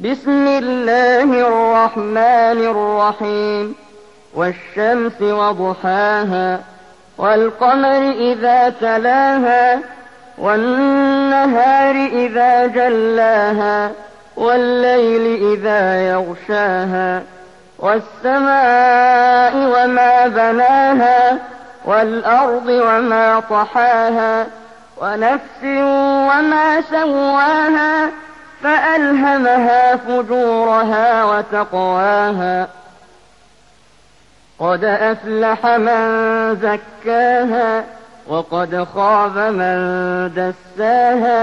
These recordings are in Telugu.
بسم الله الرحمن الرحيم والشمس وضحاها والقمر إذا تلاها والنهار إذا جلاها والليل إذا يغشاها والسماء وما بناها والأرض وما طحاها ونفس وما سواها فألهمها فجورها وتقواها قد أفلح من زكاها وقد خاب من دساها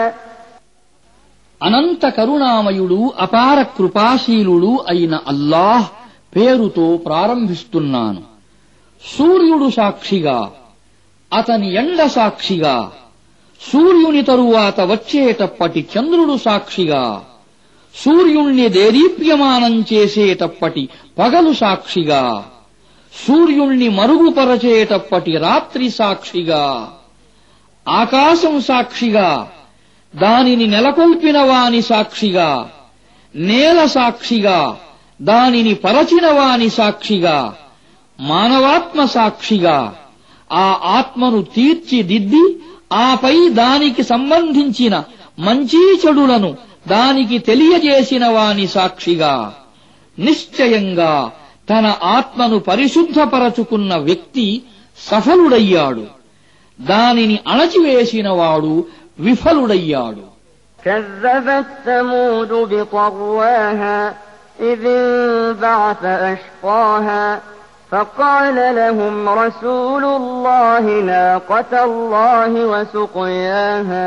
అనంత కరుణామయుడు అపార కృపాశీలుడు అయిన అల్లాహ్ పేరుతో ప్రారంభిస్తున్నాను. సూర్యుడు సాక్షిగా, అతని ఎండ సాక్షిగా, సూర్యుని తరువాత వచ్చేటప్పటి చంద్రుడు సాక్షిగా, సూర్యుణ్ణి దేదీప్యమానం చేసేటప్పటి పగలు సాక్షిగా, సూర్యుణ్ణి మరుగుపరచేటప్పటి రాత్రి సాక్షిగా, ఆకాశం సాక్షిగా, దానిని నెలకొల్పిన వాని సాక్షిగా, నేల సాక్షిగా, దానిని పరచిన వాని సాక్షిగా, మానవాత్మ సాక్షిగా, ఆ ఆత్మను తీర్చిదిద్ది ఆపై దానికి సంబంధించిన మంచి చెడులను దానికి తెలియజేసిన వాని సాక్షిగా, నిశ్చయంగా తన ఆత్మను పరిశుద్ధపరచుకున్న వ్యక్తి సఫలుడయ్యాడు, దానిని అణచివేసినవాడు విఫలుడయ్యాడు. كذبت ثمود بطغواها إذ انبعث أشقاها فقال لهم رسول الله ناقة الله وسقياها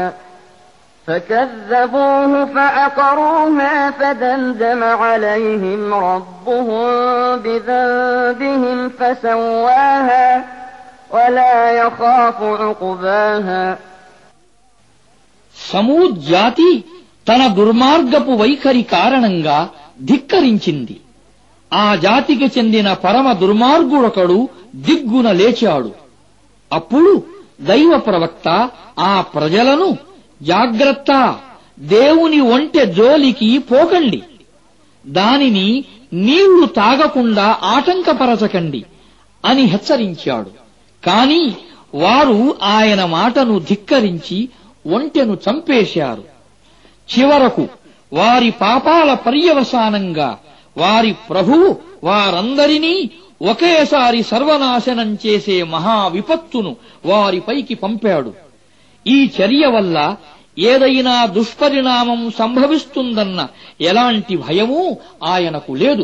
فكذبوه فعقروها فدمدم عليهم ربهم بذنبهم فسواها ولا يخاف عقباها. సమూద్ జాతి తన దుర్మార్గపు వైఖరి కారణంగా ధిక్కరించింది. ఆ జాతికి చెందిన పరమ దుర్మార్గుడొకడు దిగ్గున లేచాడు. అప్పుడు దైవ ప్రవక్త ఆ ప్రజలను, జాగ్రత్త, దేవుని ఒంటె జోలికి పోకండి, దానిని నీళ్లు తాగకుండా ఆటంకపరచకండి అని హెచ్చరించాడు. కాని వారు ఆయన మాటను ధిక్కరించి ఒంటెను చంపేశారు. చివరకు వారి పాపాల పర్యవసానంగా వారి ప్రభువు వారందరినీ ఒకేసారి సర్వనాశనం చేసే మహా విపత్తును వారిపైకి పంపాడు. ఈ చర్య వల్ల ఏదైనా దుష్పరిణామం సంభవిస్తుందన్న ఎలాంటి భయమూ ఆయనకు లేదు.